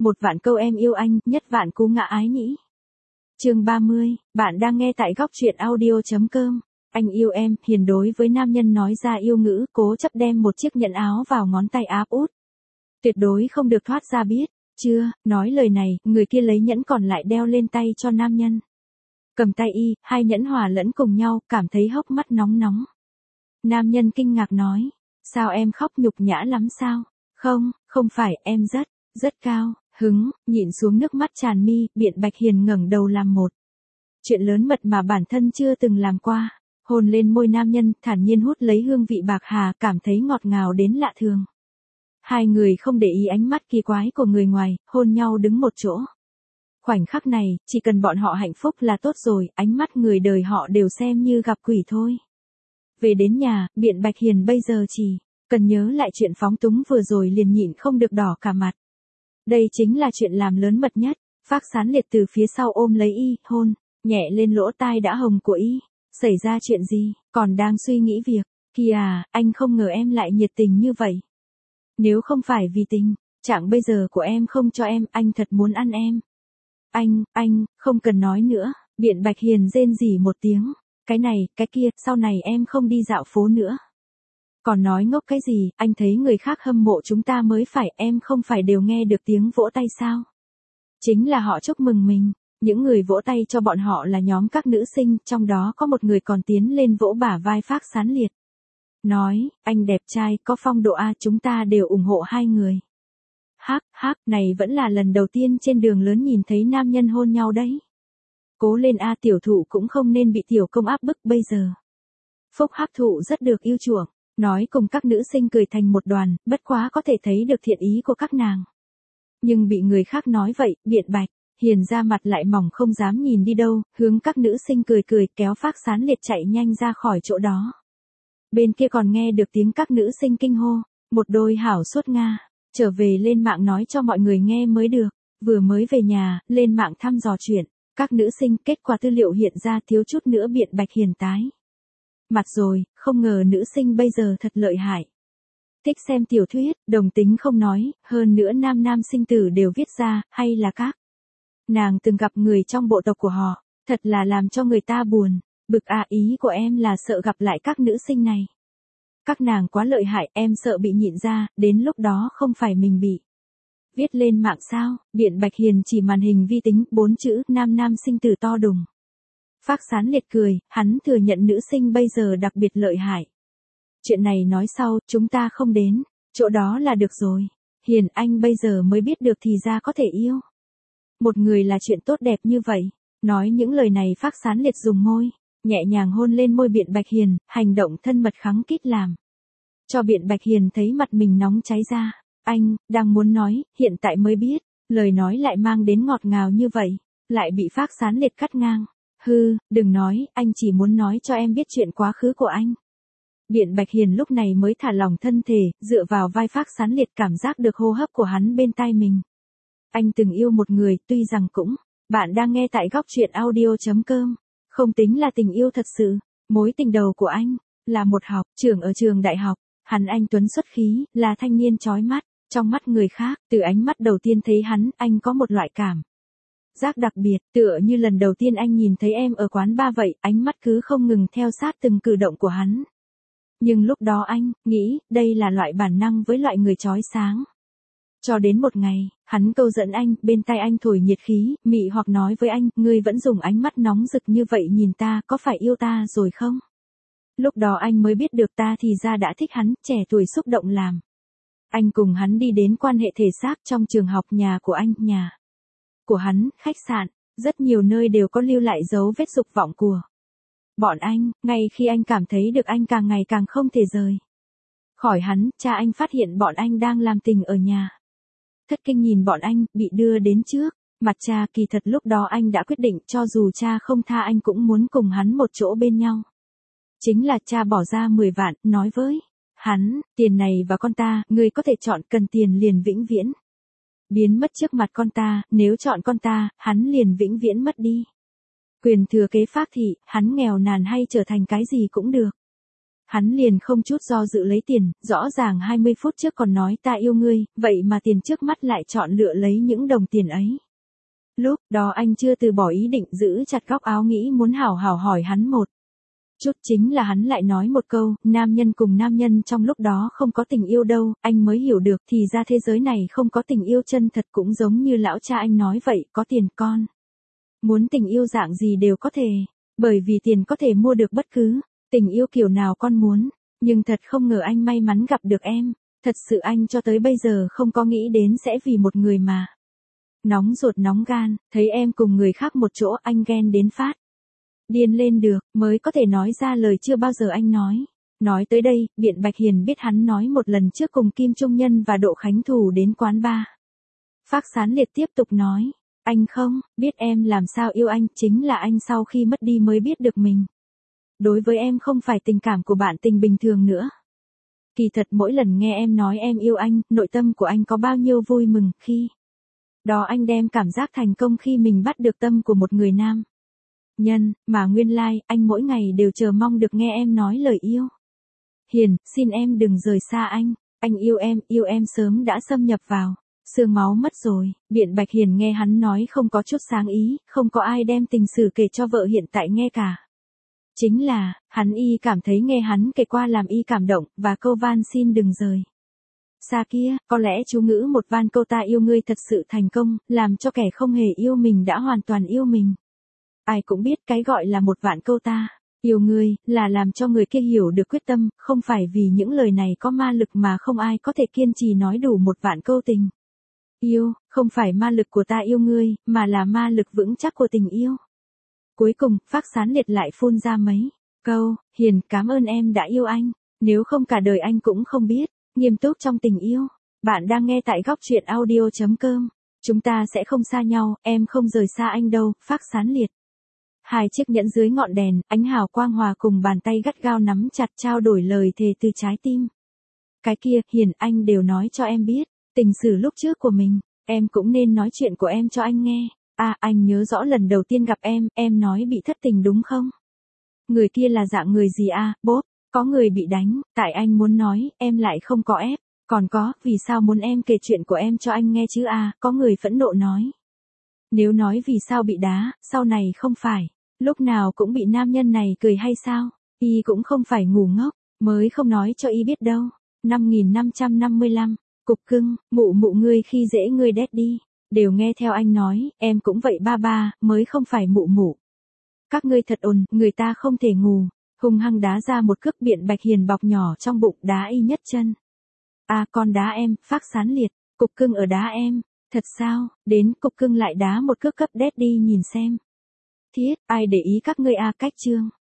Một vạn câu em yêu anh, nhất vạn cú ngã ái nhĩ. Chương 30, bạn đang nghe tại góc truyện audio.com. Anh yêu em, Hiền đối với nam nhân nói ra yêu ngữ, cố chấp đem một chiếc nhẫn áo vào ngón tay áp út. Tuyệt đối không được thoát ra biết. Chưa, nói lời này, người kia lấy nhẫn còn lại đeo lên tay cho nam nhân. Cầm tay y, hai nhẫn hòa lẫn cùng nhau, cảm thấy hốc mắt nóng nóng. Nam nhân kinh ngạc nói, sao em khóc, nhục nhã lắm sao? Không phải, em rất cao. Nhịn xuống nước mắt tràn mi, Biện Bạch Hiền ngẩng đầu làm một chuyện lớn mật mà bản thân chưa từng làm qua, hôn lên môi nam nhân, thản nhiên hút lấy hương vị bạc hà, cảm thấy ngọt ngào đến lạ thường. Hai người không để ý ánh mắt kỳ quái của người ngoài, hôn nhau đứng một chỗ. Khoảnh khắc này, chỉ cần bọn họ hạnh phúc là tốt rồi, ánh mắt người đời họ đều xem như gặp quỷ thôi. Về đến nhà, Biện Bạch Hiền bây giờ chỉ cần nhớ lại chuyện phóng túng vừa rồi liền nhịn không được đỏ cả mặt. Đây chính là chuyện làm lớn mật nhất. Phác Sán Liệt từ phía sau ôm lấy y, hôn nhẹ lên lỗ tai đã hồng của y. Xảy ra chuyện gì? Còn đang suy nghĩ việc. Kìa, anh không ngờ em lại nhiệt tình như vậy. Nếu không phải vì tình trạng bây giờ của em không cho em, anh thật muốn ăn em. Anh, không cần nói nữa. Biện Bạch Hiền rên rỉ một tiếng. Cái này, cái kia, sau này em không đi dạo phố nữa. Còn nói ngốc cái gì, anh thấy người khác hâm mộ chúng ta mới phải, em không phải đều nghe được tiếng vỗ tay sao? Chính là họ chúc mừng mình, những người vỗ tay cho bọn họ là nhóm các nữ sinh, trong đó có một người còn tiến lên vỗ bả vai Phác Sán Liệt. Nói, anh đẹp trai, có phong độ A, chúng ta đều ủng hộ hai người. Này vẫn là lần đầu tiên trên đường lớn nhìn thấy nam nhân hôn nhau đấy. Cố lên A, tiểu thụ cũng không nên bị tiểu công áp bức bây giờ. Phúc Hắc thụ rất được yêu chuộng. Nói cùng các nữ sinh cười thành một đoàn, bất quá có thể thấy được thiện ý của các nàng. Nhưng bị người khác nói vậy, Biện Bạch Hiền ra mặt lại mỏng không dám nhìn đi đâu, hướng các nữ sinh cười kéo Phác Sán Liệt chạy nhanh ra khỏi chỗ đó. Bên kia còn nghe được tiếng các nữ sinh kinh hô, một đôi hảo suốt Nga, trở về lên mạng nói cho mọi người nghe mới được. Vừa mới về nhà, lên mạng thăm dò chuyện, các nữ sinh, kết quả tư liệu hiện ra thiếu chút nữa Biện Bạch Hiền tái mặt rồi, không ngờ nữ sinh bây giờ thật lợi hại. Thích xem tiểu thuyết, đồng tính không nói, hơn nữa nam sinh tử đều viết ra, hay là các nàng từng gặp người trong bộ tộc của họ, thật là làm cho người ta buồn. Bực ý của em là sợ gặp lại các nữ sinh này. Các nàng quá lợi hại, em sợ bị nhịn ra, đến lúc đó không phải mình bị viết lên mạng sao? Biện Bạch Hiền chỉ màn hình vi tính, 4 chữ, nam sinh tử to đùng. Phác Sán Liệt cười, hắn thừa nhận nữ sinh bây giờ đặc biệt lợi hại. Chuyện này nói sau, chúng ta không đến chỗ đó là được rồi. Hiền, anh bây giờ mới biết được thì ra có thể yêu một người là chuyện tốt đẹp như vậy. Nói những lời này Phác Sán Liệt dùng môi nhẹ nhàng hôn lên môi Biện Bạch Hiền, hành động thân mật khắng khít làm cho Biện Bạch Hiền thấy mặt mình nóng cháy ra. Anh đang muốn nói, hiện tại mới biết, lời nói lại mang đến ngọt ngào như vậy, lại bị Phác Sán Liệt cắt ngang. Đừng nói, anh chỉ muốn nói cho em biết chuyện quá khứ của anh. Biện Bạch Hiền lúc này mới thả lỏng thân thể, dựa vào vai Phác Sán Liệt, cảm giác được hô hấp của hắn bên tai mình. Anh từng yêu một người, tuy rằng cũng, bạn đang nghe tại góc truyện audio.com, không tính là tình yêu thật sự. Mối tình đầu của anh là một học trưởng ở trường đại học, hắn anh tuấn xuất khí, là thanh niên chói mắt, trong mắt người khác, từ ánh mắt đầu tiên thấy hắn, anh có một loại cảm giác đặc biệt, tựa như lần đầu tiên anh nhìn thấy em ở quán bar vậy, ánh mắt cứ không ngừng theo sát từng cử động của hắn. Nhưng lúc đó anh nghĩ, đây là loại bản năng với loại người chói sáng. Cho đến một ngày, hắn câu dẫn anh, bên tai anh thổi nhiệt khí, mị hoặc nói với anh, ngươi vẫn dùng ánh mắt nóng rực như vậy nhìn ta, có phải yêu ta rồi không? Lúc đó anh mới biết được ta thì ra đã thích hắn, trẻ tuổi xúc động làm. Anh cùng hắn đi đến quan hệ thể xác trong trường học, nhà của anh, nhà của hắn, khách sạn, rất nhiều nơi đều có lưu lại dấu vết dục vọng của bọn anh. Ngay khi anh cảm thấy được anh càng ngày càng không thể rời khỏi hắn, cha anh phát hiện bọn anh đang làm tình ở nhà. Thất kinh nhìn bọn anh, bị đưa đến trước mặt cha, kỳ thật lúc đó anh đã quyết định cho dù cha không tha anh cũng muốn cùng hắn một chỗ bên nhau. Chính là cha bỏ ra 10 vạn, nói với hắn, tiền này và con ta, ngươi có thể chọn, cần tiền liền vĩnh viễn biến mất trước mặt con ta, nếu chọn con ta, hắn liền vĩnh viễn mất đi quyền thừa kế Phác thị, hắn nghèo nàn hay trở thành cái gì cũng được. Hắn liền không chút do dự lấy tiền, rõ ràng 20 phút trước còn nói ta yêu ngươi, vậy mà tiền trước mắt lại chọn lựa lấy những đồng tiền ấy. Lúc đó anh chưa từ bỏ ý định giữ chặt góc áo nghĩ muốn hảo hảo hỏi hắn một chút, chính là hắn lại nói một câu, nam nhân cùng nam nhân trong lúc đó không có tình yêu đâu, anh mới hiểu được thì ra thế giới này không có tình yêu chân thật, cũng giống như lão cha anh nói vậy, có tiền con. Muốn tình yêu dạng gì đều có thể, bởi vì tiền có thể mua được bất cứ tình yêu kiểu nào con muốn, nhưng thật không ngờ anh may mắn gặp được em, thật sự anh cho tới bây giờ không có nghĩ đến sẽ vì một người mà nóng ruột nóng gan, thấy em cùng người khác một chỗ anh ghen đến phát điên lên được, mới có thể nói ra lời chưa bao giờ anh nói. Nói tới đây, Biện Bạch Hiền biết hắn nói một lần trước cùng Kim Trung Nhân và Độ Khánh Thù đến quán bar. Phác Sán Liệt tiếp tục nói, anh không biết em làm sao yêu anh, chính là anh sau khi mất đi mới biết được mình. Đối với em không phải tình cảm của bạn tình bình thường nữa. Kỳ thật mỗi lần nghe em nói em yêu anh, nội tâm của anh có bao nhiêu vui mừng khi đó anh đem cảm giác thành công khi mình bắt được tâm của một người nam nhân, mà nguyên lai, anh mỗi ngày đều chờ mong được nghe em nói lời yêu. Hiền, xin em đừng rời xa anh yêu em sớm đã xâm nhập vào xương máu mất rồi. Biện Bạch Hiền nghe hắn nói không có chút sáng ý, không có ai đem tình sử kể cho vợ hiện tại nghe cả. Chính là, hắn y cảm thấy nghe hắn kể qua làm y cảm động, và câu van xin đừng rời xa kia, có lẽ chú ngữ một van câu ta yêu ngươi thật sự thành công, làm cho kẻ không hề yêu mình đã hoàn toàn yêu mình. Ai cũng biết cái gọi là một vạn câu ta yêu ngươi, là làm cho người kia hiểu được quyết tâm, không phải vì những lời này có ma lực mà không ai có thể kiên trì nói đủ một vạn câu tình yêu, không phải ma lực của ta yêu ngươi, mà là ma lực vững chắc của tình yêu. Cuối cùng, Phác Sán Liệt lại phun ra mấy câu, Hiền, cảm ơn em đã yêu anh, nếu không cả đời anh cũng không biết nghiêm túc trong tình yêu. Bạn đang nghe tại góc truyện audio.com. Chúng ta sẽ không xa nhau, em không rời xa anh đâu, Phác Sán Liệt. Hai chiếc nhẫn dưới ngọn đèn, ánh hào quang hòa cùng bàn tay gắt gao nắm chặt trao đổi lời thề từ trái tim. Cái kia, Hiền, anh đều nói cho em biết tình sử lúc trước của mình, em cũng nên nói chuyện của em cho anh nghe. À, anh nhớ rõ lần đầu tiên gặp em nói bị thất tình đúng không? Người kia là dạng người gì à, bốp, có người bị đánh, tại anh muốn nói, em lại không có ép. Còn có, vì sao muốn em kể chuyện của em cho anh nghe chứ à, có người phẫn nộ nói. Nếu nói vì sao bị đá, sau này không phải lúc nào cũng bị nam nhân này cười hay sao? Y cũng không phải ngu ngốc, mới không nói cho y biết đâu. 5555, cục cưng, mụ mụ ngươi khi dễ ngươi đét đi, đều nghe theo anh nói, em cũng vậy ba ba, mới không phải mụ mụ. Các ngươi thật ồn, người ta không thể ngủ, hung hăng đá ra một cước. Biện Bạch Hiền bọc nhỏ trong bụng đá y nhất chân. À, con đá em, Phác Sán Liệt, cục cưng ở đá em, thật sao, đến cục cưng lại đá một cước cấp đét đi nhìn xem. Thiết, ai để ý các ngươi à, cách chương.